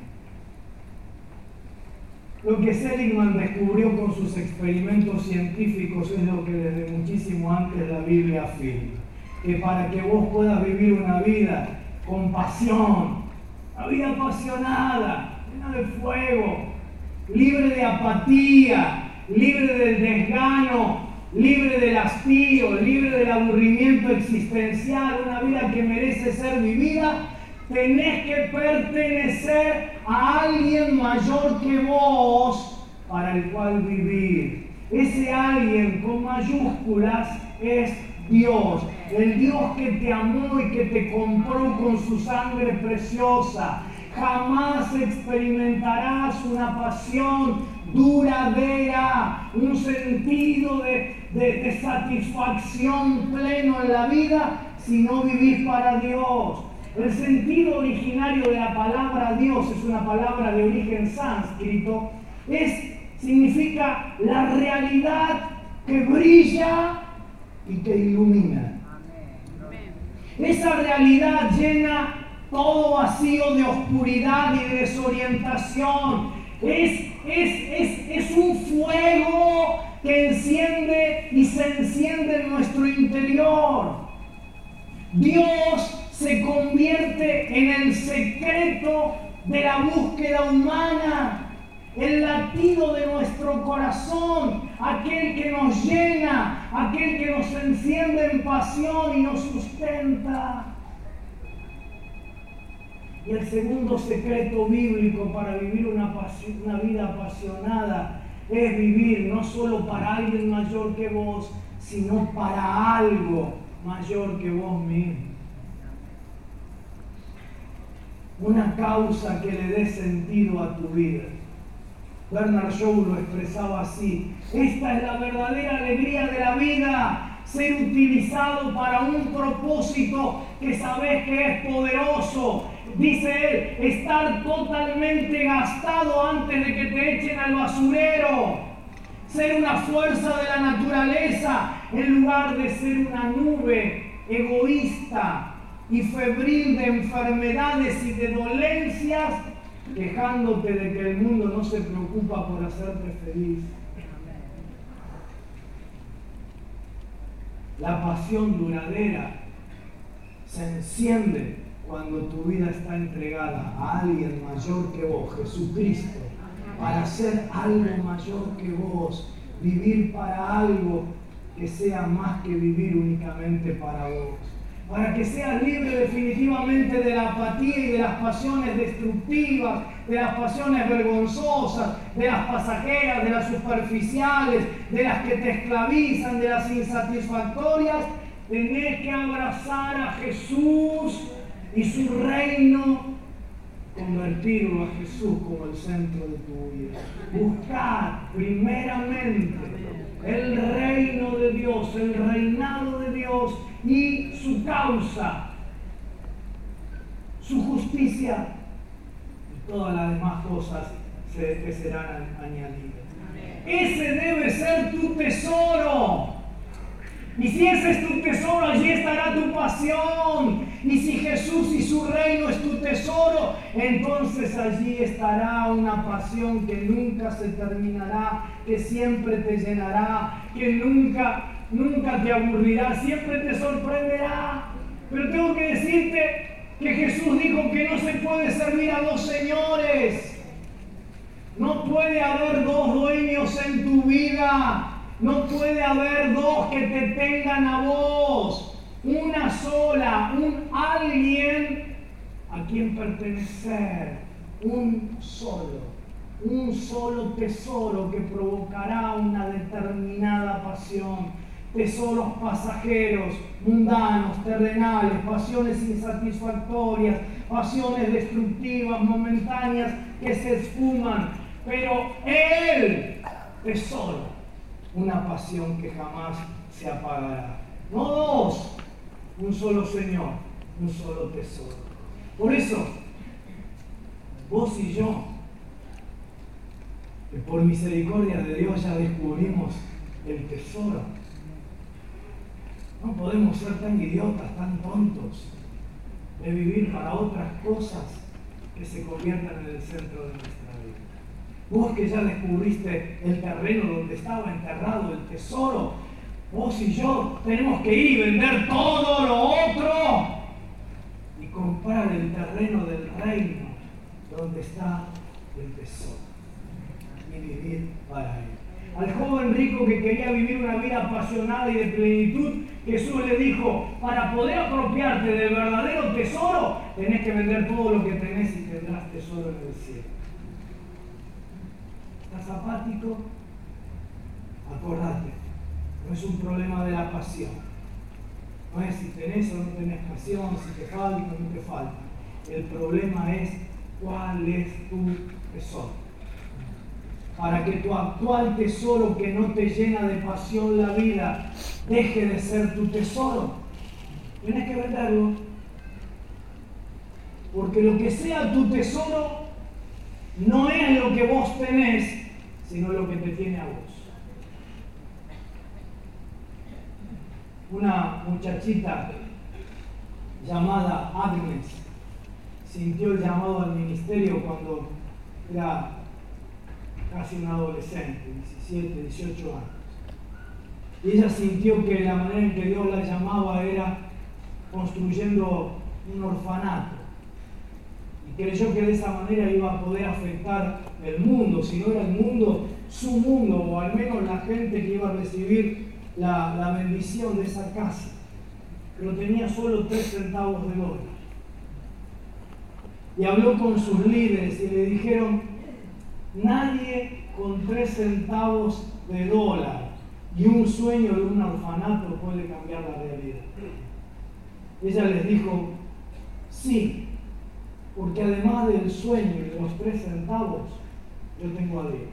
Lo que Seligman descubrió con sus experimentos científicos es lo que desde muchísimo antes la Biblia afirma, que para que vos puedas vivir una vida con pasión, una vida apasionada, llena de fuego, libre de apatía, libre del desgano, libre del hastío, libre del aburrimiento existencial, una vida que merece ser vivida, tenés que pertenecer a alguien mayor que vos para el cual vivir. Ese alguien con mayúsculas es Dios, el Dios que te amó y que te compró con su sangre preciosa. Jamás experimentarás una pasión duradera, un sentido de, de, de satisfacción pleno en la vida si no vivís para Dios. El sentido originario de la palabra Dios es una palabra de origen sánscrito, es significa la realidad que brilla y que ilumina. Esa realidad llena todo vacío de oscuridad y de desorientación. Es, es, es, es un fuego que enciende y se enciende en nuestro interior. Dios se convierte en el secreto de la búsqueda humana, el latido de nuestro corazón, aquel que nos llena, aquel que nos enciende en pasión y nos sustenta. Y el segundo secreto bíblico para vivir una, una vida apasionada es vivir no solo para alguien mayor que vos, sino para algo mayor que vos mismo. Una causa que le dé sentido a tu vida. Bernard Shaw lo expresaba así: esta es la verdadera alegría de la vida, ser utilizado para un propósito que sabes que es poderoso. Dice él, estar totalmente gastado antes de que te echen al basurero, ser una fuerza de la naturaleza en lugar de ser una nube egoísta y febril de enfermedades y de dolencias, quejándote de que el mundo no se preocupa por hacerte feliz. La pasión duradera se enciende cuando tu vida está entregada a alguien mayor que vos, Jesucristo, para hacer algo mayor que vos, vivir para algo que sea más que vivir únicamente para vos. Para que seas libre definitivamente de la apatía y de las pasiones destructivas, de las pasiones vergonzosas, de las pasajeras, de las superficiales, de las que te esclavizan, de las insatisfactorias. Tenés que abrazar a Jesús y su reino, convertirlo a Jesús como el centro de tu vida. Buscar primeramente el reino de Dios, el reinado de Dios y su causa, su justicia, y todas las demás cosas se, que serán añadidas. Ese debe ser tu tesoro. Y si ese es tu tesoro, allí estará tu pasión. Y si Jesús y su reino es tu tesoro, entonces allí estará una pasión que nunca se terminará, que siempre te llenará, que nunca, nunca te aburrirá, siempre te sorprenderá. Pero tengo que decirte que Jesús dijo que no se puede servir a dos señores. No puede haber dos dueños en tu vida. No puede haber dos que te tengan a vos. Una sola, un alguien a quien pertenecer. Un solo, un solo tesoro que provocará una determinada pasión. Tesoros pasajeros, mundanos, terrenales, pasiones insatisfactorias, pasiones destructivas, momentáneas que se esfuman. Pero el tesoro, una pasión que jamás se apagará. No dos, un solo Señor, un solo tesoro. Por eso, vos y yo, que por misericordia de Dios ya descubrimos el tesoro, no podemos ser tan idiotas, tan tontos, de vivir para otras cosas que se conviertan en el centro de nuestra vida. Vos que ya descubriste el terreno donde estaba enterrado el tesoro, vos y yo tenemos que ir y vender todo lo otro y comprar el terreno del reino donde está el tesoro y vivir para él. Al joven rico que quería vivir una vida apasionada y de plenitud, Jesús le dijo: para poder apropiarte del verdadero tesoro, tenés que vender todo lo que tenés y tendrás tesoro en el cielo. ¿Estás apático? Acordate, no es un problema de la pasión. No es si tenés o no tenés pasión, si te falta o no te falta. El problema es cuál es tu tesoro. Para que tu actual tesoro, que no te llena de pasión la vida, deje de ser tu tesoro, tienes que venderlo. Porque lo que sea tu tesoro no es lo que vos tenés, sino lo que te tiene a vos. Una muchachita llamada Agnes sintió el llamado al ministerio cuando era casi una adolescente, diecisiete, dieciocho años. Y ella sintió que la manera en que Dios la llamaba era construyendo un orfanato. Y creyó que de esa manera iba a poder afectar el mundo, si no era el mundo, su mundo, o al menos la gente que iba a recibir la, la bendición de esa casa. Pero tenía solo tres centavos de dólar. Y habló con sus líderes y le dijeron: nadie con tres centavos de dólar y un sueño de un orfanato puede cambiar la realidad. Ella les dijo: sí, porque además del sueño y de los tres centavos, yo tengo a Dios.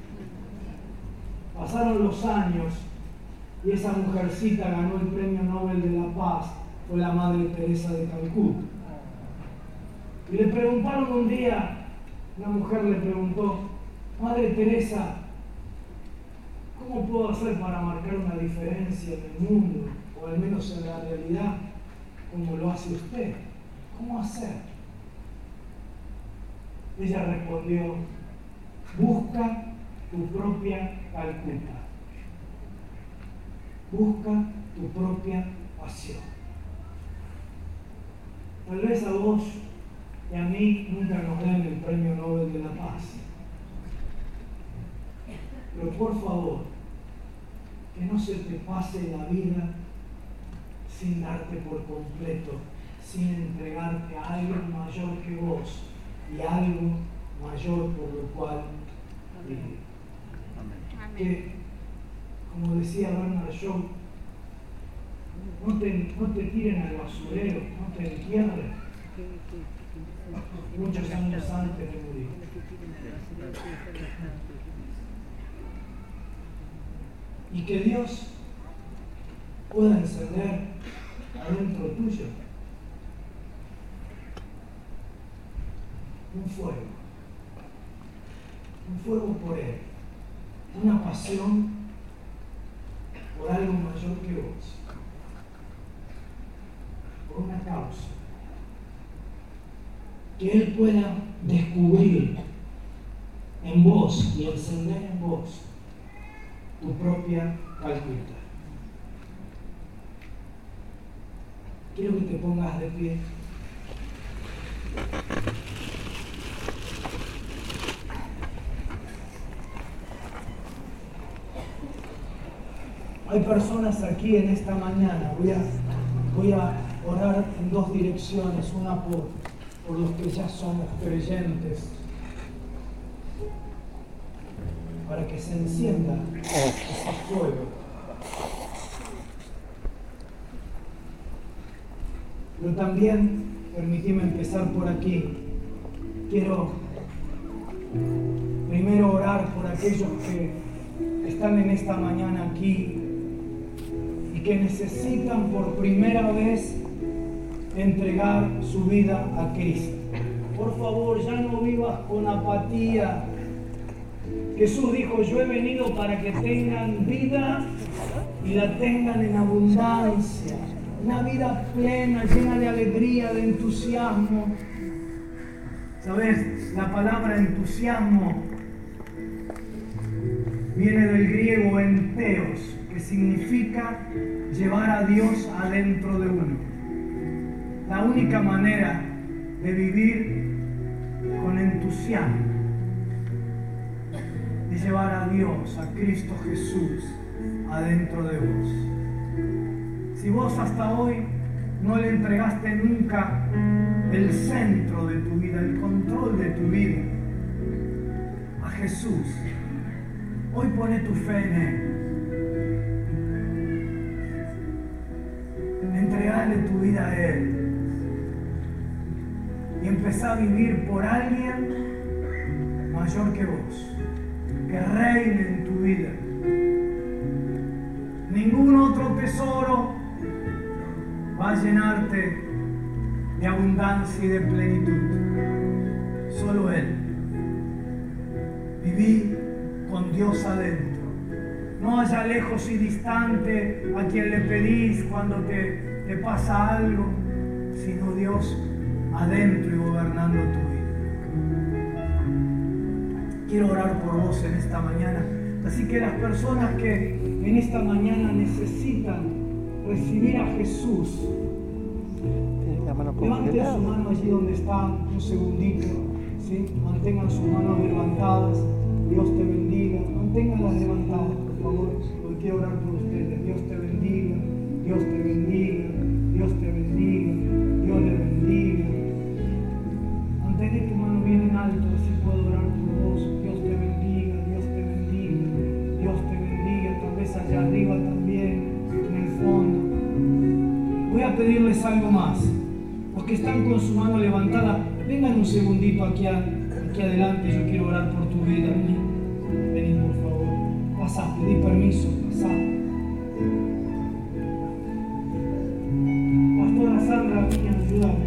Pasaron los años y esa mujercita ganó el Premio Nobel de la Paz, fue la Madre Teresa de Calcuta. Y le preguntaron un día, una mujer le preguntó: Madre Teresa, ¿cómo puedo hacer para marcar una diferencia en el mundo, o al menos en la realidad, como lo hace usted? ¿Cómo hacer? Ella respondió: busca tu propia Calcuta. Busca tu propia pasión. Tal vez a vos y a mí nunca nos den el Premio Nobel de la Paz. Pero por favor, que no se te pase la vida sin darte por completo, sin entregarte a algo mayor que vos y algo mayor por lo cual vivir. Que, como decía Bernard Shaw, no te, no te tiren al basurero, no te entierren. Muchos años antes de morir. Y que Dios pueda encender adentro tuyo un fuego, un fuego por Él, una pasión por algo mayor que vos, por una causa, que Él pueda descubrir en vos y encender en vos tu propia Calcuta. Quiero que te pongas de pie. Hay personas aquí en esta mañana, voy a, voy a orar en dos direcciones, una por, por los que ya somos creyentes, para que se encienda ese fuego. Pero también, permíteme empezar por aquí, quiero primero orar por aquellos que están en esta mañana aquí y que necesitan por primera vez entregar su vida a Cristo. Por favor, ya no vivas con apatía. Jesús dijo: yo he venido para que tengan vida y la tengan en abundancia. Una vida plena, llena de alegría, de entusiasmo. ¿Sabes? La palabra entusiasmo viene del griego enteos, que significa llevar a Dios adentro de uno. La única manera de vivir con entusiasmo es llevar a Dios, a Cristo Jesús, adentro de vos. Si vos hasta hoy no le entregaste nunca el centro de tu vida, el control de tu vida a Jesús, hoy pone tu fe en Él. Entregale tu vida a Él y empezá a vivir por alguien mayor que vos, que reine en tu vida. Ningún otro tesoro va a llenarte de abundancia y de plenitud. Solo Él. Viví con Dios adentro. No allá lejos y distante a quien le pedís cuando te, te pasa algo, sino Dios adentro y gobernando tu vida. Quiero orar por vos en esta mañana. Así que las personas que en esta mañana necesitan recibir a Jesús, levanten su mano allí donde están, un segundito, ¿sí? Mantengan sus manos levantadas. Dios te bendiga. Manténganlas levantadas, por favor. Hoy quiero orar por ustedes. Dios te bendiga. Dios te bendiga. Dios te bendiga. Dios le bendiga. Mantén tu mano bien en alto, así puedo orar por vos. Dios te bendiga. Dios te bendiga. Dios te bendiga. Tal vez allá arriba también, en el fondo. Voy a pedirles algo más. Los que están con su mano levantada, vengan un segundito aquí, a, aquí adelante. Yo quiero orar por tu vida. Vení, vení por favor. Pasá, pedí permiso, pasá. Pastora Sandra, niña, ayúdame.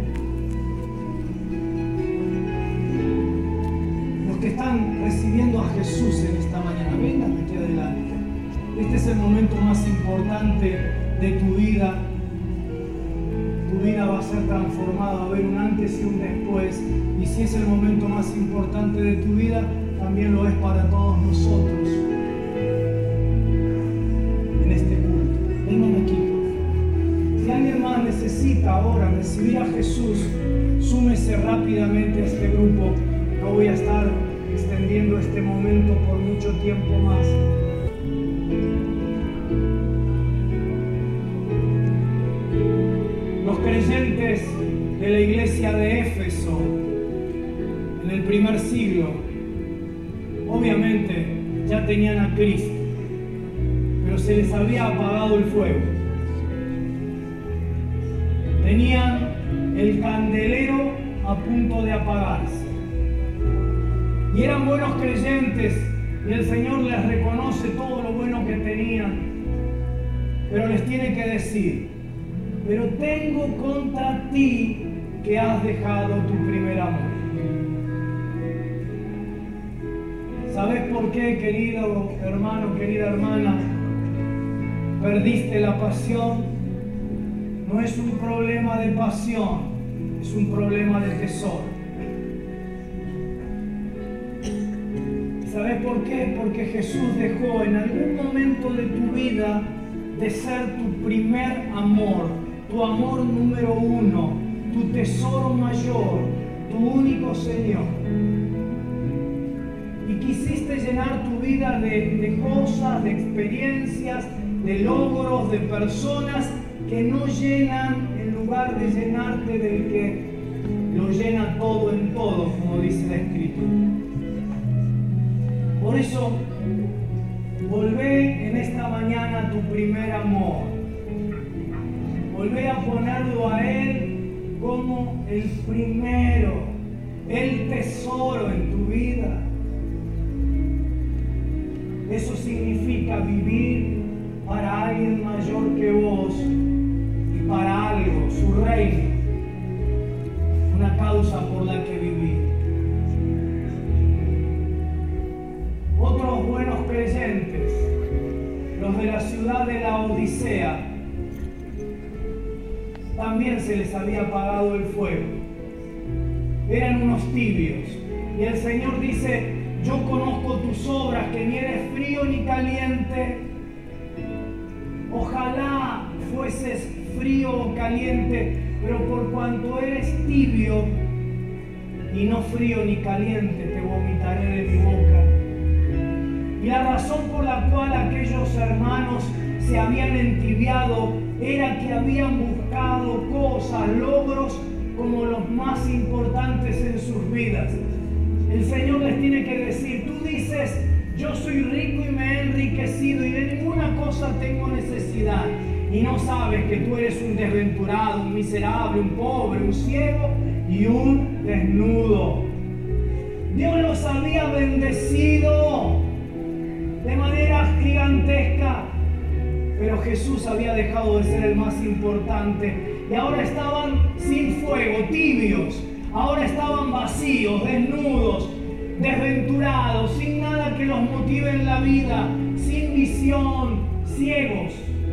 Los que están recibiendo a Jesús en esta mañana, vengan aquí adelante. Este es el momento más importante de tu vida. Tu vida va a ser transformada, va a haber un antes y un después. Y si es el momento más importante de tu vida, también lo es para todos nosotros en este culto. Vengan aquí. Si alguien más necesita ahora recibir a Jesús, súmese rápidamente a este grupo. No voy a estar extendiendo este momento por mucho tiempo más. Los creyentes de la iglesia de Éfeso en el primer siglo obviamente ya tenían a Cristo, pero se les había apagado el fuego. Tenían el candelero a punto de apagarse y eran buenos creyentes y el Señor les reconoce todo lo bueno que tenían, pero les tiene que decir: pero tengo contra ti que has dejado tu primer amor. ¿Sabes por qué, querido hermano, querida hermana, perdiste la pasión? No es un problema de pasión, es un problema de tesoro. ¿Sabes por qué? Porque Jesús dejó en algún momento de tu vida de ser tu primer amor, tu amor número uno, tu tesoro mayor, tu único Señor. Y quisiste llenar tu vida de, de cosas, de experiencias, de logros, de personas que no llenan en lugar de llenarte del que lo llena todo en todo, como dice la Escritura. Por eso, volvé en esta mañana a tu primer amor. Volvé a ponerlo a Él como el primero, el tesoro en tu vida. Eso significa vivir para alguien mayor que vos y para algo, su reino, una causa por la que vivir. Otros buenos creyentes, los de la ciudad de la Odisea, también se les había apagado el fuego. Eran unos tibios. Y el Señor dice: yo conozco tus obras, que ni eres frío ni caliente. Ojalá fueses frío o caliente, pero por cuanto eres tibio y no frío ni caliente, te vomitaré de mi boca. Y la razón por la cual aquellos hermanos se habían entibiado era que habían buscado cosas, logros como los más importantes en sus vidas. El Señor les tiene que decir: tú dices, yo soy rico y me he enriquecido y de ninguna cosa tengo necesidad, y no sabes que tú eres un desventurado, un miserable, un pobre, un ciego y un desnudo. Dios los había bendecido de manera gigantesca, pero Jesús había dejado de ser el más importante y ahora estaban sin fuego, tibios, ahora estaban vacíos, desnudos, desventurados, sin nada que los motive en la vida, sin visión, ciegos,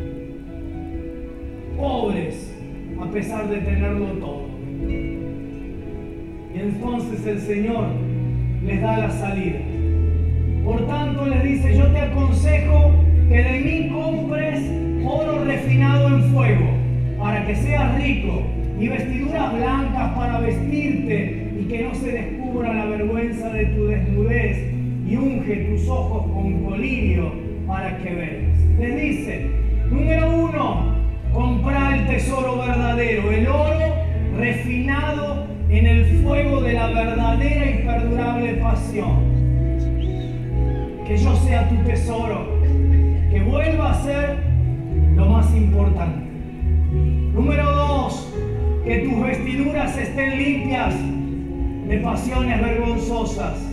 pobres, a pesar de tenerlo todo. Y entonces el Señor les da la salida. Por tanto les dice: yo te aconsejo que de mí compres oro refinado en fuego, para que seas rico, y vestiduras blancas para vestirte, y que no se descubra la vergüenza de tu desnudez, y unge tus ojos con colirio para que veas. Les dice: número uno, comprar el tesoro verdadero, el oro refinado en el fuego de la verdadera y perdurable pasión. Que yo sea tu tesoro, que vuelva a ser lo más importante. Número dos, que tus vestiduras estén limpias de pasiones vergonzosas.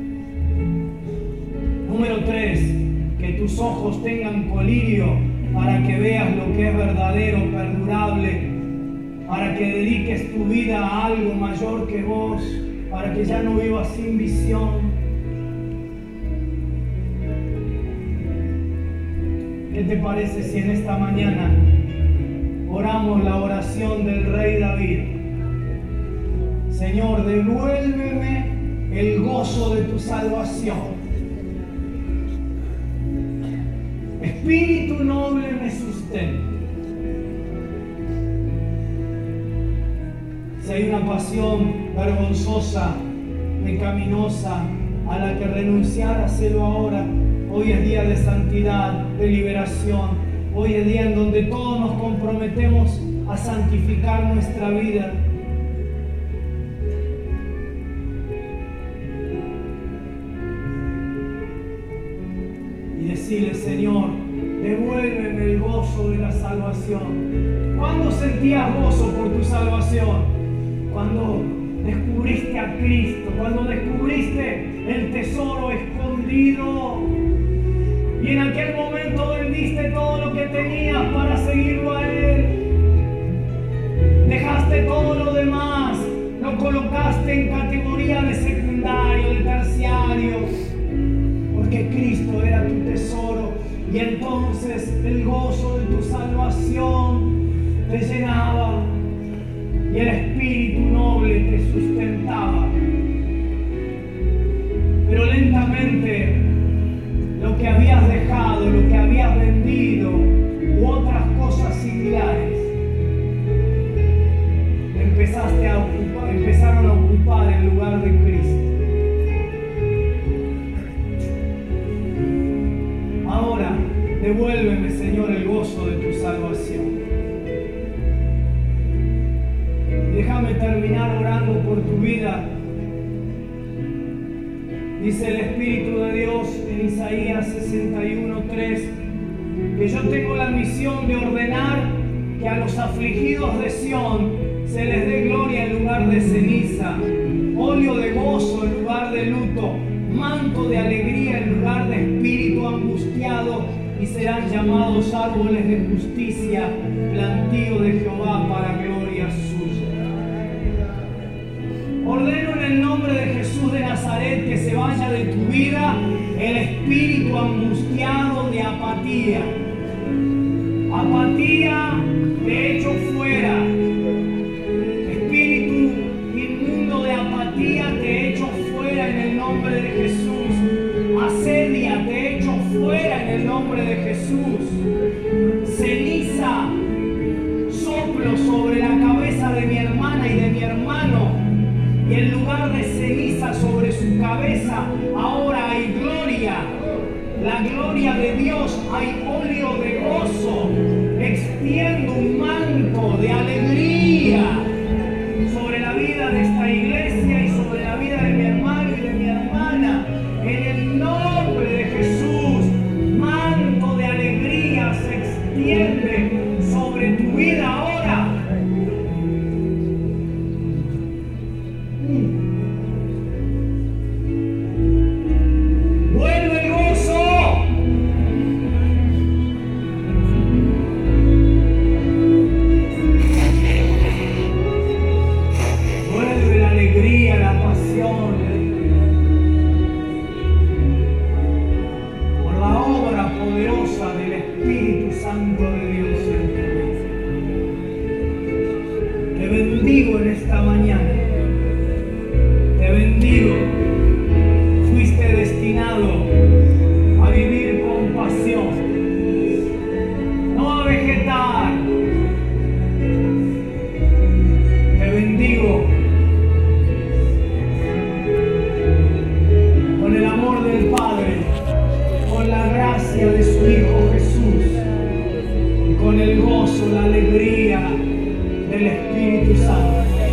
Número tres, que tus ojos tengan colirio para que veas lo que es verdadero, perdurable, para que dediques tu vida a algo mayor que vos, para que ya no vivas sin visión. ¿Qué te parece si en esta mañana oramos la oración del rey David? Señor, devuélveme el gozo de tu salvación. Espíritu noble me sustente. Si hay una pasión vergonzosa, pecaminosa, a la que renunciar, hacelo ahora. Hoy es día de santidad, de liberación. Hoy es día en donde todos nos comprometemos a santificar nuestra vida. Y decirle: Señor, devuélveme el gozo de la salvación. ¿Cuándo sentías gozo por tu salvación? Cuando descubriste a Cristo, cuando descubriste el tesoro escondido. Y en aquel momento vendiste todo lo que tenías para seguirlo a Él. Dejaste todo lo demás, lo colocaste en categoría de secundario, de terciario, porque Cristo era tu tesoro. Y entonces el gozo de tu salvación te llenaba y el espíritu noble te sustentaba. Pero lentamente lo que habías dejado, lo que habías vendido u otras cosas similares, empezaste a ocupar, empezaron a ocupar el lugar de Cristo. Ahora, devuélveme, Señor, el gozo de tu salvación. Déjame terminar orando por tu vida. Dice el Espíritu de Dios en Isaías sesenta y uno, tres, que yo tengo la misión de ordenar que a los afligidos de Sión se les dé gloria en lugar de ceniza, óleo de gozo en lugar de luto, manto de alegría en lugar de espíritu angustiado, y serán llamados árboles de justicia, plantío de Jehová para gloria suya. Ordeno en el nombre de Jesús de Nazaret que se vaya de tu vida el espíritu angustiado de apatía. Apatía te echo fuera. Espíritu inmundo de apatía te echo fuera en el nombre de Jesús. Asedia te echo fuera en el nombre de Jesús. Ceniza soplo sobre la cabeza de mi hermana y de mi hermano. Y en lugar de ceniza sobre su cabeza, ahora hay gloria. La gloria de Dios, hay óleo de gozo. Extiendo un manto de alegría sobre la vida de esta iglesia y sobre la vida de mi hermano y de mi hermana. En el nombre de Jesús, manto de alegría se extiende sobre tu vida ahora. Alegría. Santo de Dios en tu vida. Te bendigo en esta mañana. Te bendigo. Fuiste destinado a vivir con pasión, no a vegetar. Te bendigo con el amor del Padre, con la gracia de su Hijo Jesús y con el gozo, la alegría del Espíritu Santo.